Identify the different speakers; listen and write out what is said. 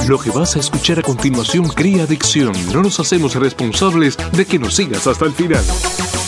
Speaker 1: Lo que vas a escuchar a continuación crea adicción. No nos hacemos responsables de que nos sigas hasta el final.